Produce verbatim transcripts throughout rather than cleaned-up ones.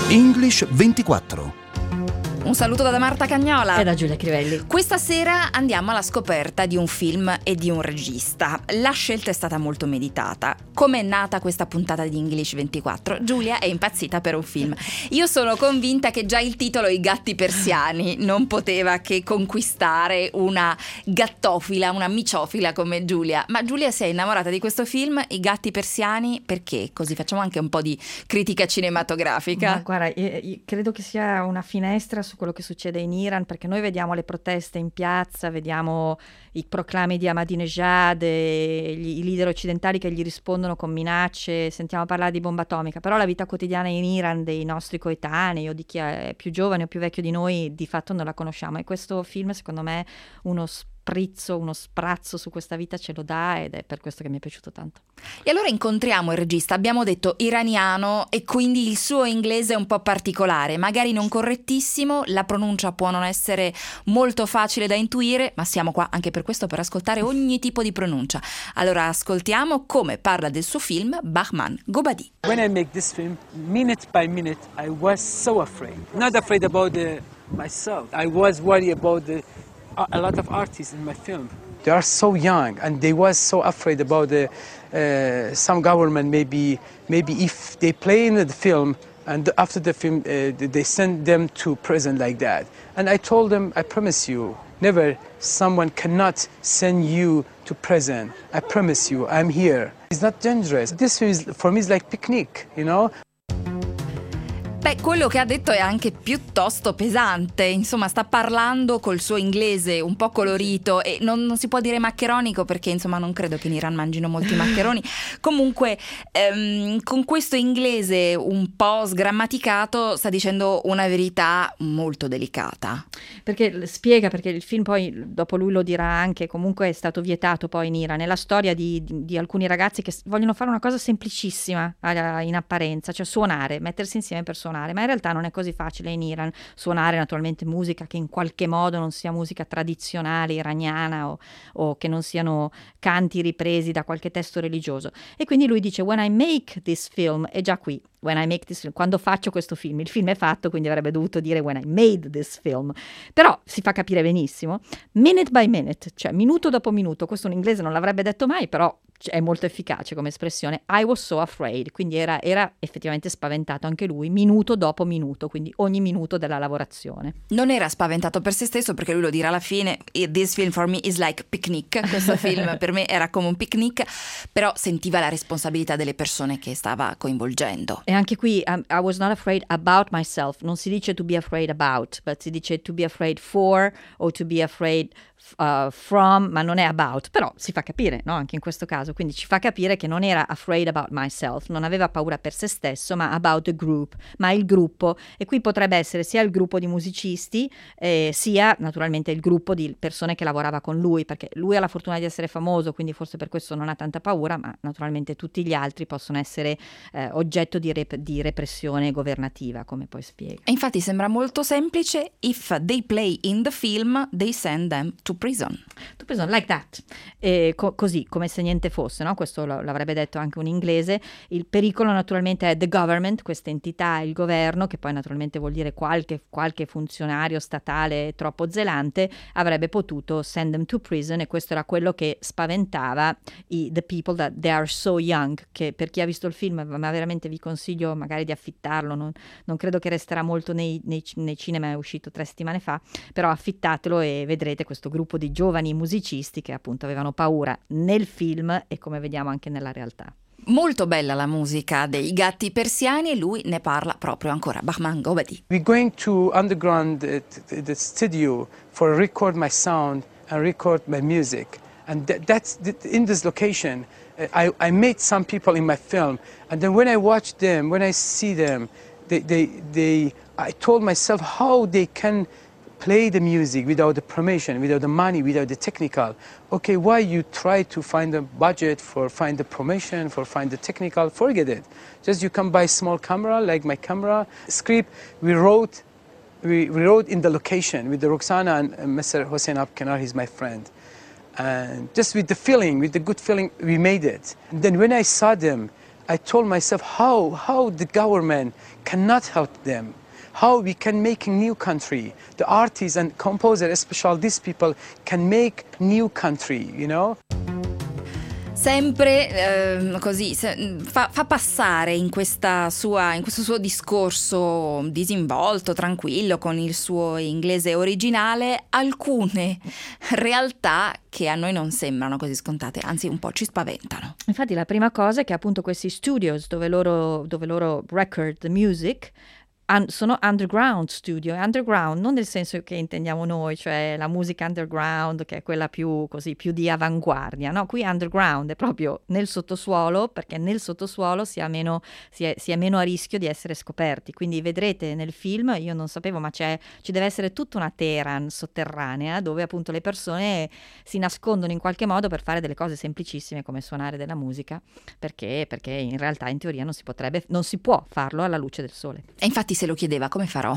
English ventiquattro. Un saluto da Marta Cagnola e da Giulia Crivelli. Questa sera andiamo alla scoperta di un film e di un regista. La scelta è stata molto meditata. Come è nata questa puntata di English ventiquattro? Giulia è impazzita per un film. Io sono convinta che già il titolo I gatti persiani non poteva che conquistare una gattofila, una miciofila come Giulia. Ma Giulia si è innamorata di questo film, I gatti persiani, perché? Così facciamo anche un po' di critica cinematografica. Ma guarda, io, io credo che sia una finestra su quello che succede in Iran, perché noi vediamo le proteste in piazza, vediamo i proclami di Ahmadinejad e gli, i leader occidentali che gli rispondono con minacce, sentiamo parlare di bomba atomica, però la vita quotidiana in Iran dei nostri coetanei o di chi è più giovane o più vecchio di noi di fatto non la conosciamo, e questo film secondo me uno sprizzo, uno sprazzo su questa vita ce lo dà, ed è per questo che mi è piaciuto tanto. E allora incontriamo il regista, abbiamo detto iraniano, e quindi il suo inglese è un po' particolare, magari non correttissimo, la pronuncia può non essere molto facile da intuire, ma siamo qua anche per questo, per ascoltare ogni tipo di pronuncia. Allora ascoltiamo come parla del suo film Bahman Gobadi. When I make this film, minute by minute, I was so afraid. Not afraid about the, myself. I was worried about the, a lot of artists in my film. They are so young, and they was so afraid about the, uh, some government maybe maybe if they play in the film and after the film uh, they send them to prison like that. And I told them, I promise you, never someone cannot send you to prison. I promise you, I'm here. It's not dangerous. This film is, for me is like picnic, you know. Beh, quello che ha detto è anche piuttosto pesante, insomma sta parlando col suo inglese un po' colorito e non, non si può dire maccheronico perché insomma non credo che in Iran mangino molti maccheroni. Comunque ehm, con questo inglese un po' sgrammaticato sta dicendo una verità molto delicata. Perché spiega, perché il film poi dopo lui lo dirà anche, comunque è stato vietato poi in Iran, è la storia di, di, di alcuni ragazzi che vogliono fare una cosa semplicissima in apparenza, cioè suonare, mettersi insieme per suonare. Ma in realtà non è così facile in Iran suonare naturalmente musica che in qualche modo non sia musica tradizionale iraniana o, o che non siano canti ripresi da qualche testo religioso. E quindi lui dice when I make this film, è già qui, when I make this film, quando faccio questo film, il film è fatto, quindi avrebbe dovuto dire when I made this film, però si fa capire benissimo, minute by minute, cioè minuto dopo minuto. Questo in inglese non l'avrebbe detto mai, però è molto efficace come espressione. I was so afraid, quindi era, era effettivamente spaventato anche lui, minuto dopo minuto, quindi ogni minuto della lavorazione. Non era spaventato per se stesso, perché lui lo dirà alla fine, this film for me is like picnic, questo film per me era come un picnic, però sentiva la responsabilità delle persone che stava coinvolgendo. E anche qui um, I was not afraid about myself, non si dice to be afraid about, ma si dice to be afraid for o to be afraid Uh, from, ma non è about, però si fa capire, no? Anche in questo caso, quindi ci fa capire che non era afraid about myself, non aveva paura per se stesso, ma about the group, ma il gruppo. E qui potrebbe essere sia il gruppo di musicisti eh, sia naturalmente il gruppo di persone che lavorava con lui, perché lui ha la fortuna di essere famoso, quindi forse per questo non ha tanta paura, ma naturalmente tutti gli altri possono essere eh, oggetto di, rep- di repressione governativa, come poi spiega. E infatti sembra molto semplice: if they play in the film, they send them to prison. To prison, like that. E co- così, come se niente fosse, no? Questo lo, l'avrebbe detto anche un inglese. Il pericolo naturalmente è the government, questa entità, il governo, che poi naturalmente vuol dire qualche, qualche funzionario statale troppo zelante, avrebbe potuto send them to prison, e questo era quello che spaventava i the people that they are so young, che per chi ha visto il film, ma veramente vi consiglio magari di affittarlo, non, non credo che resterà molto nei, nei, nei cinema, è uscito tre settimane fa, però affittatelo e vedrete questo gruppo di giovani musicisti che appunto avevano paura nel film e come vediamo anche nella realtà. Molto bella la musica dei gatti persiani e lui ne parla proprio ancora. Bahman Gobadi. We're going to underground uh, t- the studio for record my sound and record my music, and th- that's th- in this location. Uh, I, I met some people in my film, and then when I watch them, when I see them, they, they, they, I told myself how they can play the music without the permission, without the money, without the technical. Okay, why you try to find a budget for find the permission, for find the technical? Forget it. Just you can buy small camera like my camera. Script we wrote, we, we wrote in the location with the Roxana and uh, Mister Hossein Abkenar, he's my friend. And just with the feeling, with the good feeling, we made it. And then when I saw them, I told myself how, how the government cannot help them. How we can make a new country. The artists and composers, especially these people, can make new country, you know? Sempre eh, così se, fa, fa passare in, questa sua, in questo suo discorso disinvolto, tranquillo, con il suo inglese originale, alcune realtà che a noi non sembrano così scontate, anzi un po' ci spaventano. Infatti la prima cosa è che appunto questi studios dove loro, dove loro record the music un- sono underground studio, underground non nel senso che intendiamo noi, cioè la musica underground che è quella più così, più di avanguardia, no? Qui underground è proprio nel sottosuolo, perché nel sottosuolo si, ha meno, si, è, si è meno a rischio di essere scoperti, quindi vedrete nel film, io non sapevo, ma c'è, ci deve essere tutta una Teheran sotterranea dove appunto le persone si nascondono in qualche modo per fare delle cose semplicissime come suonare della musica, perché, perché in realtà in teoria non si potrebbe, non si può farlo alla luce del sole. E infatti se lo chiedeva, come farò?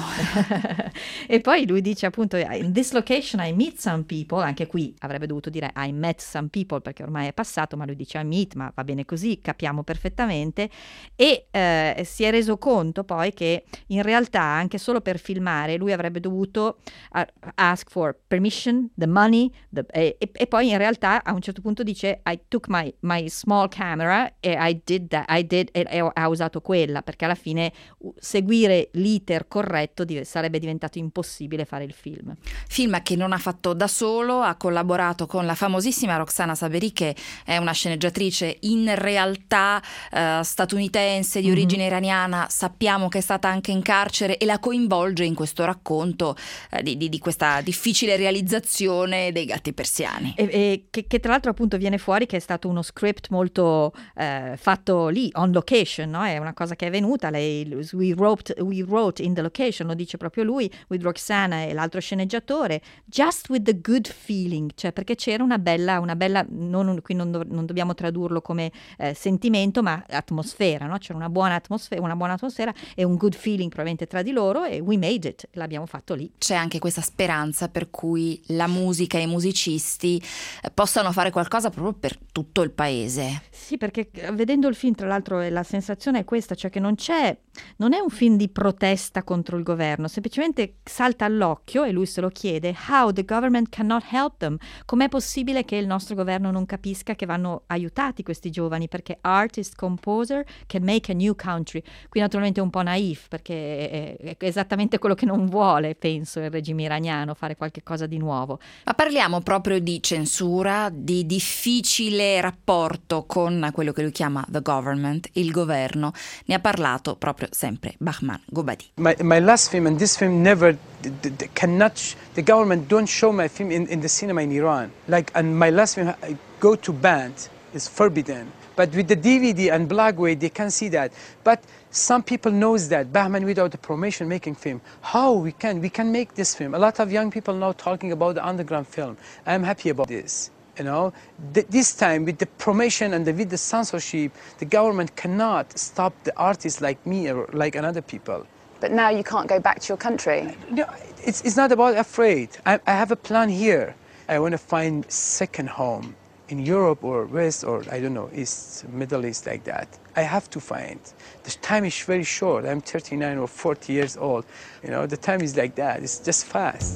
E poi lui dice appunto in this location I meet some people, anche qui avrebbe dovuto dire I met some people perché ormai è passato, ma lui dice I meet, ma va bene così, capiamo perfettamente, e eh, si è reso conto poi che in realtà anche solo per filmare lui avrebbe dovuto uh, ask for permission, the money, the, e, e poi in realtà a un certo punto dice I took my, my small camera e I did that, I did, e, e ha usato quella, perché alla fine uh, seguire l'iter corretto di, sarebbe diventato impossibile fare il film. Film che non ha fatto da solo, ha collaborato con la famosissima Roxana Saberi, che è una sceneggiatrice in realtà eh, statunitense di origine mm-hmm. iraniana, sappiamo che è stata anche in carcere e la coinvolge in questo racconto eh, di, di, di questa difficile realizzazione dei Gatti Persiani. E, e che, che tra l'altro appunto viene fuori che è stato uno script molto eh, fatto lì, on location, no? È una cosa che è venuta, lei, we wrote, we wrote in the location, lo dice proprio lui, with Roxana e l'altro sceneggiatore, just with the good feeling, cioè perché c'era una bella, una bella non, qui non, dov- non dobbiamo tradurlo come eh, sentimento, ma atmosfera, no? C'era una buona atmosfera, una buona atmosfera e un good feeling probabilmente tra di loro, e we made it, l'abbiamo fatto lì. C'è anche questa speranza per cui la musica e i musicisti eh, possano fare qualcosa proprio per tutto il paese. Sì, perché vedendo il film, tra l'altro, la sensazione è questa, cioè che non c'è, non è un film di protesta contro il governo, semplicemente salta all'occhio, e lui se lo chiede, how the government cannot help them, com'è possibile che il nostro governo non capisca che vanno aiutati questi giovani, perché artist, composer can make a new country. Qui naturalmente è un po' naif, perché è, è esattamente quello che non vuole, penso, il regime iraniano, fare qualche cosa di nuovo. Ma parliamo proprio di censura, di difficile rapporto con quello che lui chiama the government, il governo. Ne ha parlato proprio sempre Bahman Gobadi. My, my last film and this film never d- d- cannot sh- the government don't show my film in, in the cinema in Iran. Like, and my last film I go to band is forbidden, but with the D V D and Blackway they can see that. But some people knows that Bahman without the promotion making film. How we can we can make this film? A lot of young people now talking about the underground film. I am happy about this. You know, Th- this time with the promotion and the, with the censorship, the government cannot stop the artists like me or like another people. But now you can't go back to your country. No, it's, it's not about afraid. I, I have a plan here. I want to find second home in Europe or West or I don't know, East, Middle East, like that. I have to find. The time is very short. I'm thirty-nine or forty years old. You know, the time is like that. It's just fast.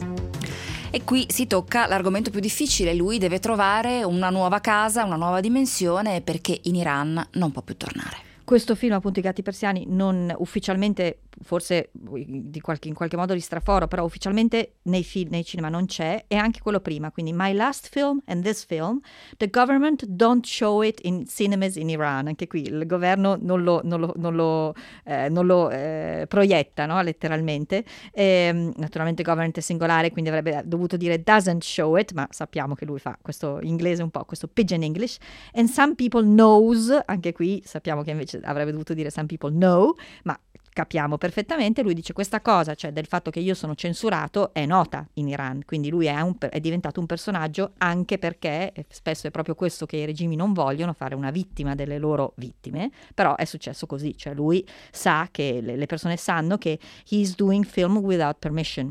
E qui si tocca l'argomento più difficile. Lui deve trovare una nuova casa, una nuova dimensione, perché in Iran non può più tornare. Questo film, appunto, I Gatti Persiani, non ufficialmente, forse di qualche, in qualche modo di straforo, però ufficialmente nei, film, nei cinema non c'è, e anche quello prima, quindi my last film and this film, the government don't show it in cinemas in Iran. Anche qui il governo non lo, non lo, non lo, eh, non lo eh, proietta, no? Letteralmente. E, naturalmente government è singolare, quindi avrebbe dovuto dire doesn't show it, ma sappiamo che lui fa questo inglese un po', questo pidgin English. And some people knows, anche qui sappiamo che invece avrebbe dovuto dire some people know, ma capiamo perfettamente. Lui dice questa cosa, cioè del fatto che io sono censurato, è nota in Iran, quindi lui è, un, è diventato un personaggio, anche perché spesso è proprio questo che i regimi non vogliono, fare una vittima delle loro vittime, però è successo così, cioè lui sa che le, le persone sanno che he's doing film without permission.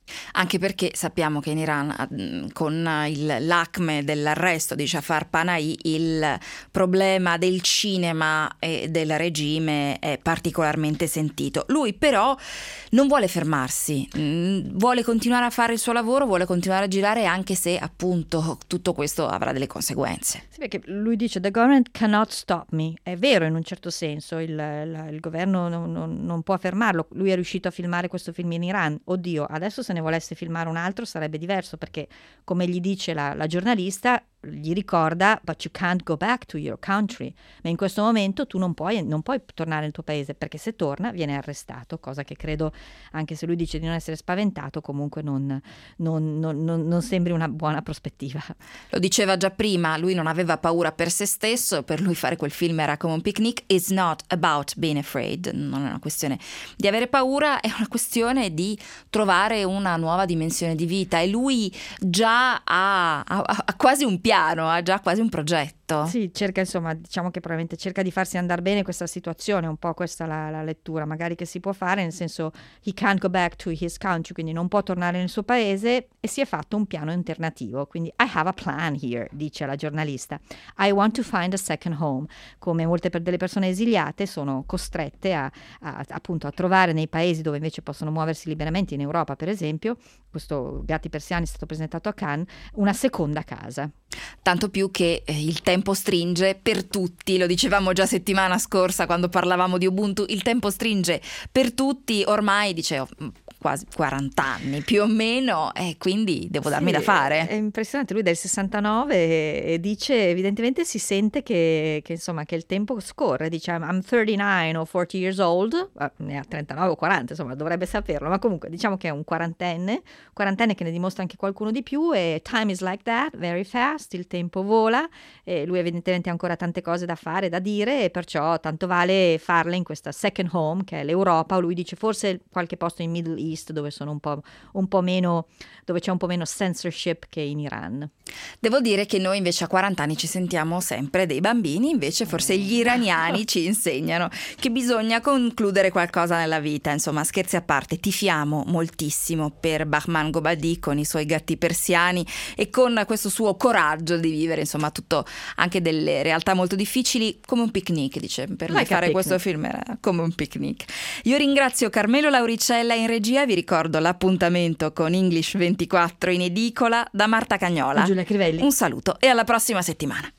Anche perché sappiamo che in Iran, con il, l'acme dell'arresto di Jafar Panahi, il problema del cinema e del regime è particolarmente sentito. Lui però non vuole fermarsi, vuole continuare a fare il suo lavoro, vuole continuare a girare, anche se appunto tutto questo avrà delle conseguenze. Sì, perché lui dice "The government cannot stop me". È vero in un certo senso, il, il, il governo non, non, non può fermarlo. Lui è riuscito a filmare questo film in Iran. Oddio, adesso se ne volesse filmare un altro sarebbe diverso, perché come gli dice la, la giornalista, gli ricorda "but you can't go back to your country", ma in questo momento tu non puoi, non puoi tornare nel tuo paese, perché se torna viene arrestato, cosa che credo, anche se lui dice di non essere spaventato, comunque non, non, non, non, non sembri una buona prospettiva. Lo diceva già prima, lui non aveva paura per se stesso, per lui fare quel film era come un picnic. It's not about being afraid, non è una questione di avere paura, è una questione di trovare una nuova dimensione di vita, e lui già ha, ha, ha quasi un piano, ha già quasi un progetto. Sì, cerca, insomma, diciamo che probabilmente cerca di farsi andare bene questa situazione, un po' questa la, la lettura magari che si può fare, nel senso he can't go back to his country, quindi non può tornare nel suo paese, e si è fatto un piano alternativo, quindi I have a plan here, dice la giornalista. I want to find a second home, come molte per delle persone esiliate sono costrette a, a, appunto a trovare nei paesi dove invece possono muoversi liberamente, in Europa per esempio, questo Gatti Persiani è stato presentato a Cannes, una seconda casa. Tanto più che eh, il tempo stringe per tutti, lo dicevamo già settimana scorsa quando parlavamo di Ubuntu, il tempo stringe per tutti, ormai dicevo quasi quaranta anni più o meno, e quindi devo darmi sì, da fare. È impressionante, lui è del sessantanove e, e dice, evidentemente si sente che, che insomma che il tempo scorre, dice I'm thirty-nine o forty years old, ne ha trentanove o quaranta, insomma dovrebbe saperlo, ma comunque diciamo che è un quarantenne, quarantenne che ne dimostra anche qualcuno di più, e time is like that, very fast, il tempo vola, e lui evidentemente ha ancora tante cose da fare, da dire, e perciò tanto vale farle in questa second home che è l'Europa. Lui dice forse qualche posto in Middle East dove sono un po', un po' meno, dove c'è un po' meno censorship che in Iran. Devo dire che noi invece a quaranta anni ci sentiamo sempre dei bambini, invece forse gli iraniani ci insegnano che bisogna concludere qualcosa nella vita. Insomma, scherzi a parte, tifiamo moltissimo per Bahman Gobadi con i suoi Gatti Persiani e con questo suo coraggio di vivere, insomma, tutto, anche delle realtà molto difficili, come un picnic, dice. Per me Like fare questo film era come un picnic. Io ringrazio Carmelo Lauricella in regia, vi ricordo l'appuntamento con English ventiquattro in edicola da Marta Cagnola. Giulia Crivelli. Un saluto e alla prossima settimana.